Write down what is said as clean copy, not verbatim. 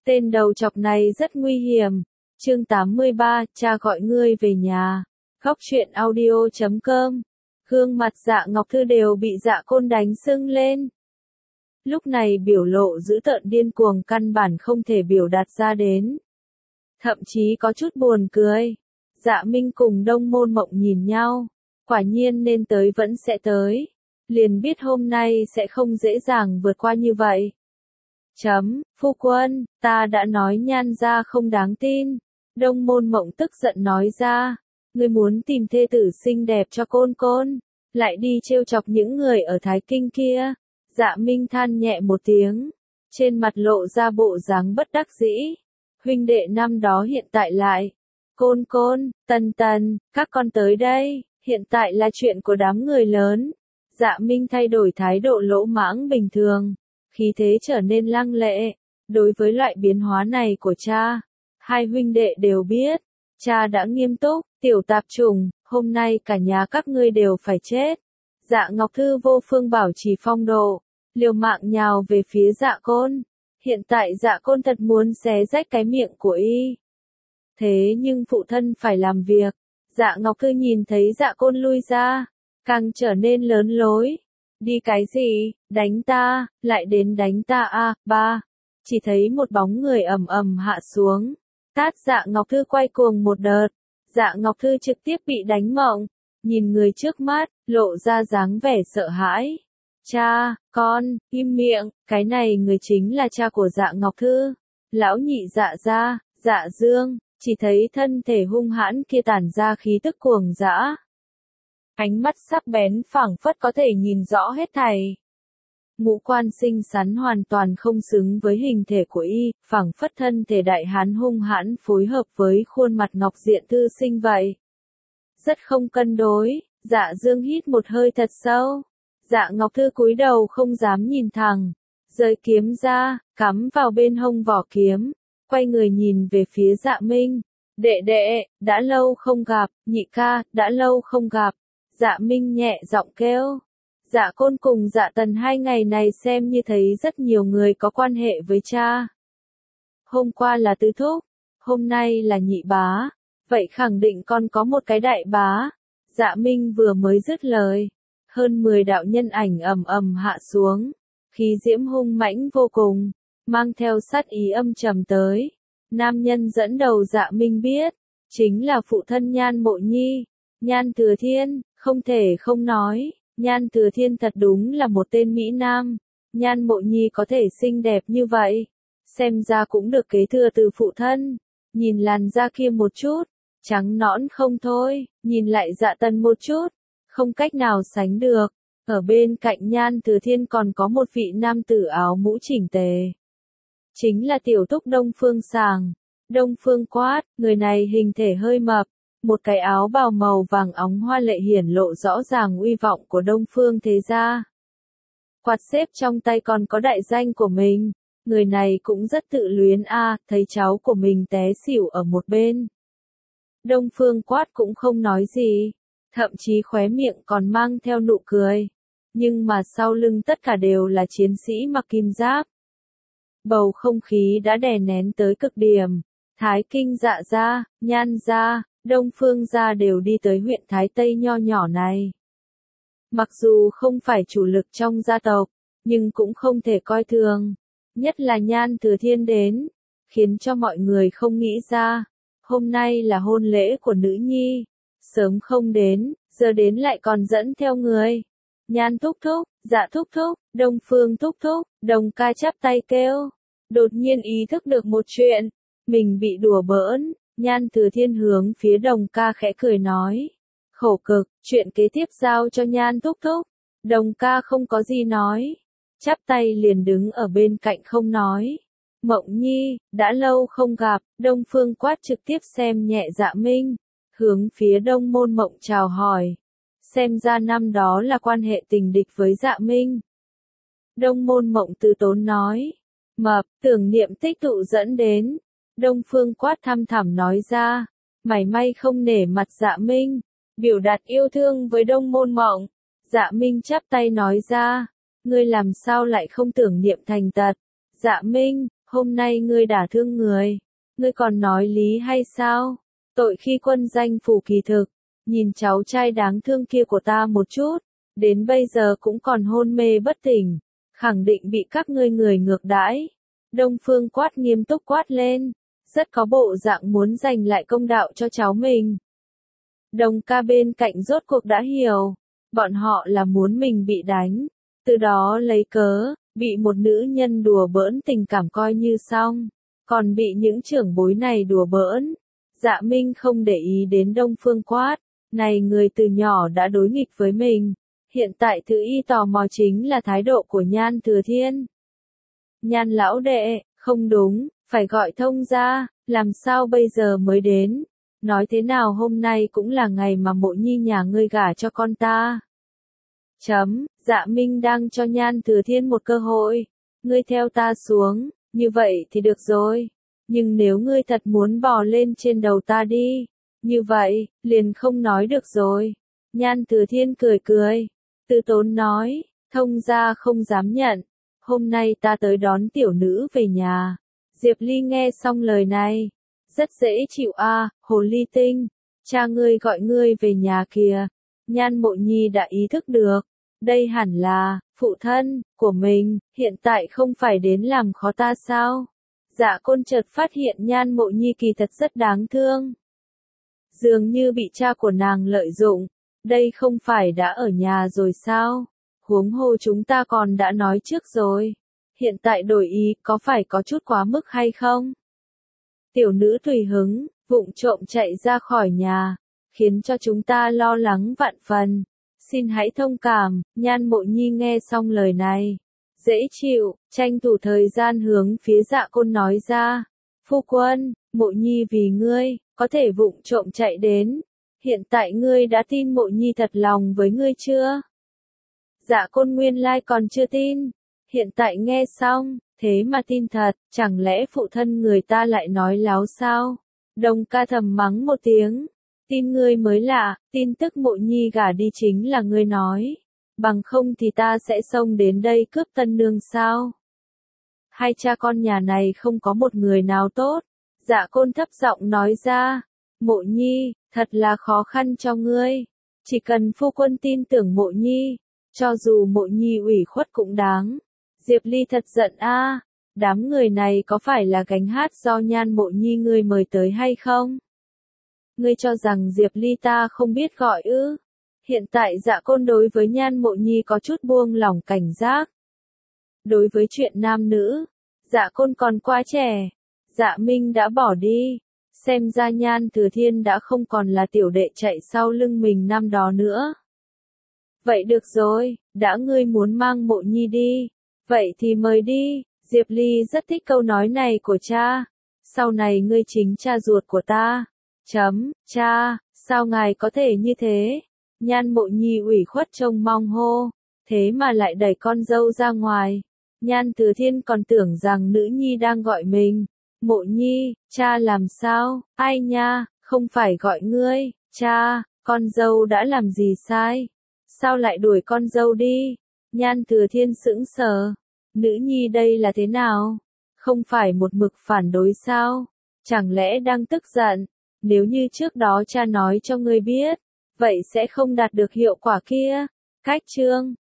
Tên đầu chọc này rất nguy hiểm. Chương 83, cha gọi ngươi về nhà. Góc truyện audio.com. Gương mặt Dạ Ngọc Thư đều bị Dạ Côn đánh sưng lên. Lúc này biểu lộ dữ tợn điên cuồng căn bản không thể biểu đạt ra đến. Thậm chí có chút buồn cười. Dạ Minh cùng Đông Môn Mộng nhìn nhau. Quả nhiên nên tới vẫn sẽ tới. Liền biết hôm nay sẽ không dễ dàng vượt qua như vậy. Phu quân, ta đã nói Nhan gia không đáng tin. Đông Môn Mộng tức giận nói ra. Ngươi muốn tìm thê tử xinh đẹp cho Côn Côn. Lại đi trêu chọc những người ở Thái Kinh kia. Dạ Minh than nhẹ một tiếng. Trên mặt lộ ra bộ dáng bất đắc dĩ. Huynh đệ năm đó hiện tại lại. Côn Côn, Tần Tần, các con tới đây. Hiện tại là chuyện của đám người lớn. Dạ Minh thay đổi thái độ lỗ mãng bình thường. Khí thế trở nên lăng lệ. Đối với loại biến hóa này của cha, hai huynh đệ đều biết. Cha đã nghiêm túc, tiểu tạp chủng, hôm nay cả nhà các ngươi đều phải chết. Dạ Ngọc Thư vô phương bảo trì phong độ, liều mạng nhào về phía Dạ Côn. Hiện tại Dạ Côn thật muốn xé rách cái miệng của y. Thế nhưng phụ thân phải làm việc. Dạ Ngọc Thư nhìn thấy Dạ Côn lui ra, càng trở nên lớn lối. Đi cái gì, đánh ta, lại đến đánh ta à, ba. Chỉ thấy một bóng người ầm ầm hạ xuống. Tát Dạ Ngọc Thư quay cuồng một đợt. Dạ Ngọc Thư trực tiếp bị đánh mộng. Nhìn người trước mắt, lộ ra dáng vẻ sợ hãi. Cha, con, im miệng, cái này người chính là cha của Dạ Ngọc Thư. Lão nhị Dạ gia, Dạ Dương, chỉ thấy thân thể hung hãn kia tản ra khí tức cuồng dã. Ánh mắt sắc bén phảng phất có thể nhìn rõ hết thảy. Ngũ quan xinh xắn hoàn toàn không xứng với hình thể của y, phảng phất thân thể đại hán hung hãn phối hợp với khuôn mặt ngọc diện thư sinh vậy. Rất không cân đối. Dạ Dương hít một hơi thật sâu. Dạ Ngọc Thư cúi đầu không dám nhìn thẳng. Giơ kiếm ra, cắm vào bên hông vỏ kiếm. Quay người nhìn về phía Dạ Minh. Đệ đệ, đã lâu không gặp, nhị ca, đã lâu không gặp. Dạ Minh nhẹ giọng kêu. Dạ Côn cùng Dạ Tần hai ngày này xem như thấy rất nhiều người có quan hệ với cha. Hôm qua là tứ thúc, hôm nay là nhị bá. Vậy khẳng định con có một cái đại bá. Dạ Minh vừa mới dứt lời. Hơn 10 đạo nhân ảnh ầm ầm hạ xuống. Khí diễm hung mãnh vô cùng. Mang theo sát ý âm trầm tới. Nam nhân dẫn đầu Dạ Minh biết. Chính là phụ thân Nhan Mộ Nhi. Nhan Thừa Thiên, không thể không nói. Nhan Thừa Thiên thật đúng là một tên Mỹ Nam. Nhan Mộ Nhi có thể xinh đẹp như vậy. Xem ra cũng được kế thừa từ phụ thân. Nhìn làn da kia một chút. Trắng nõn không thôi. Nhìn lại Dạ Tần một chút. Không cách nào sánh được. Ở bên cạnh Nhan Thừa Thiên còn có một vị nam tử áo mũ chỉnh tề. Chính là tiểu thúc Đông Phương Sàng. Đông Phương Quát, người này hình thể hơi mập. Một cái áo bào màu vàng óng hoa lệ hiển lộ rõ ràng uy vọng của Đông Phương thế gia. Quạt xếp trong tay còn có đại danh của mình. Người này cũng rất tự luyến thấy cháu của mình té xỉu ở một bên. Đông Phương Quát cũng không nói gì. Thậm chí khóe miệng còn mang theo nụ cười. Nhưng mà sau lưng tất cả đều là chiến sĩ mặc kim giáp. Bầu không khí đã đè nén tới cực điểm. Thái Kinh Dạ gia, Nhan gia, Đông Phương gia đều đi tới huyện Thái Tây nho nhỏ này. Mặc dù không phải chủ lực trong gia tộc, nhưng cũng không thể coi thường. Nhất là Nhan Thừa Thiên đến, khiến cho mọi người không nghĩ ra. Hôm nay là hôn lễ của nữ nhi. Sớm không đến, giờ đến lại còn dẫn theo người. Nhan thúc thúc, Dạ thúc thúc, Đông Phương thúc thúc, Đồng ca chắp tay kêu. Đột nhiên ý thức được một chuyện. Mình bị đùa bỡn. Nhan Thừa Thiên hướng phía Đồng ca khẽ cười nói. Khổ cực, chuyện kế tiếp giao cho Nhan thúc thúc. Đồng ca không có gì nói. Chắp tay liền đứng ở bên cạnh không nói. Mộng Nhi, đã lâu không gặp. Đông Phương Quát trực tiếp xem nhẹ Dạ Minh. Hướng phía Đông Môn Mộng chào hỏi. Xem ra năm đó là quan hệ tình địch với Dạ Minh. Đông Môn Mộng từ tốn nói. Mập, tưởng niệm tích tụ dẫn đến. Đông Phương Quát thăm thẳm nói ra. Mảy may không nể mặt Dạ Minh. Biểu đạt yêu thương với Đông Môn Mộng. Dạ Minh chắp tay nói ra. Ngươi làm sao lại không tưởng niệm thành tật. Dạ Minh, Hôm nay ngươi đả thương người, ngươi còn nói lý hay sao? Tội khi quân danh phủ kỳ thực, nhìn cháu trai đáng thương kia của ta một chút, đến bây giờ cũng còn hôn mê bất tỉnh, khẳng định bị các ngươi người ngược đãi. Đông Phương Quát nghiêm túc quát lên, rất có bộ dạng muốn giành lại công đạo cho cháu mình. Đồng ca bên cạnh rốt cuộc đã hiểu, bọn họ là muốn mình bị đánh, từ đó lấy cớ, bị một nữ nhân đùa bỡn tình cảm coi như xong, còn bị những trưởng bối này đùa bỡn. Dạ Minh không để ý đến Đông Phương Quát, này người từ nhỏ đã đối nghịch với mình, hiện tại thứ y tò mò chính là thái độ của Nhan Thừa Thiên. Nhan lão đệ, không đúng, phải gọi thông ra, làm sao bây giờ mới đến? Nói thế nào hôm nay cũng là ngày mà Mộ Nhi nhà ngươi gả cho con ta. Dạ Minh đang cho Nhan Thừa Thiên một cơ hội. Ngươi theo ta xuống, như vậy thì được rồi. Nhưng nếu ngươi thật muốn bò lên trên đầu ta đi, như vậy, liền không nói được rồi. Nhan Thừa Thiên cười cười, từ tốn nói, thông gia không dám nhận. Hôm nay ta tới đón tiểu nữ về nhà. Diệp Ly nghe xong lời này, rất dễ chịu a, hồ ly tinh, cha ngươi gọi ngươi về nhà kìa. Nhan Mộ Nhi đã ý thức được, đây hẳn là phụ thân của mình, hiện tại không phải đến làm khó ta sao? Dạ Côn chợt phát hiện Nhan Mộ Nhi kỳ thật rất đáng thương, dường như bị cha của nàng lợi dụng. Đây không phải đã ở nhà rồi sao? Huống hồ chúng ta còn đã nói trước rồi. Hiện tại đổi ý có phải có chút quá mức hay không? Tiểu nữ tùy hứng, vụng trộm chạy ra khỏi nhà, khiến cho chúng ta lo lắng vạn phần. Xin hãy thông cảm. Nhan Mộ Nhi nghe xong lời này, dễ chịu, tranh thủ thời gian hướng phía Dạ Côn nói ra. Phu quân, Mộ Nhi vì ngươi, có thể vụng trộm chạy đến. Hiện tại ngươi đã tin Mộ Nhi thật lòng với ngươi chưa? Dạ Côn nguyên lai còn chưa tin, hiện tại nghe xong, thế mà tin thật, chẳng lẽ phụ thân người ta lại nói láo sao? Đồng ca thầm mắng một tiếng, tin ngươi mới lạ, tin tức Mộ Nhi gả đi chính là ngươi nói, bằng không thì ta sẽ xông đến đây cướp tân nương sao? Hai cha con nhà này không có một người nào tốt. Dạ Côn thấp giọng nói ra, Mộ Nhi, thật là khó khăn cho ngươi, chỉ cần phu quân tin tưởng Mộ Nhi, cho dù Mộ Nhi ủy khuất cũng đáng. Diệp Ly thật giận a, đám người này có phải là gánh hát do Nhan Mộ Nhi ngươi mời tới hay không? Ngươi cho rằng Diệp Ly ta không biết gọi ư? Hiện tại Dạ Côn đối với Nhan Mộ Nhi có chút buông lỏng cảnh giác. Đối với chuyện nam nữ, Dạ Côn còn quá trẻ, Dạ Minh đã bỏ đi, xem ra Nhan Thừa Thiên đã không còn là tiểu đệ chạy sau lưng mình năm đó nữa. Vậy được rồi, đã ngươi muốn mang Mộ Nhi đi, vậy thì mời đi. Diệp Ly rất thích câu nói này của cha. Sau này ngươi chính cha ruột của ta. Cha, sao ngài có thể như thế? Nhan Mộ Nhi ủy khuất trông mong hô, thế mà lại đẩy con dâu ra ngoài. Nhan Thừa Thiên còn tưởng rằng nữ nhi đang gọi mình. Mộ Nhi, cha làm sao? Ai nha, không phải gọi ngươi, cha, con dâu đã làm gì sai? Sao lại đuổi con dâu đi? Nhan Thừa Thiên sững sờ. Nữ nhi đây là thế nào? Không phải một mực phản đối sao? Chẳng lẽ đang tức giận? Nếu như trước đó cha nói cho ngươi biết, vậy sẽ không đạt được hiệu quả kia. Cách chương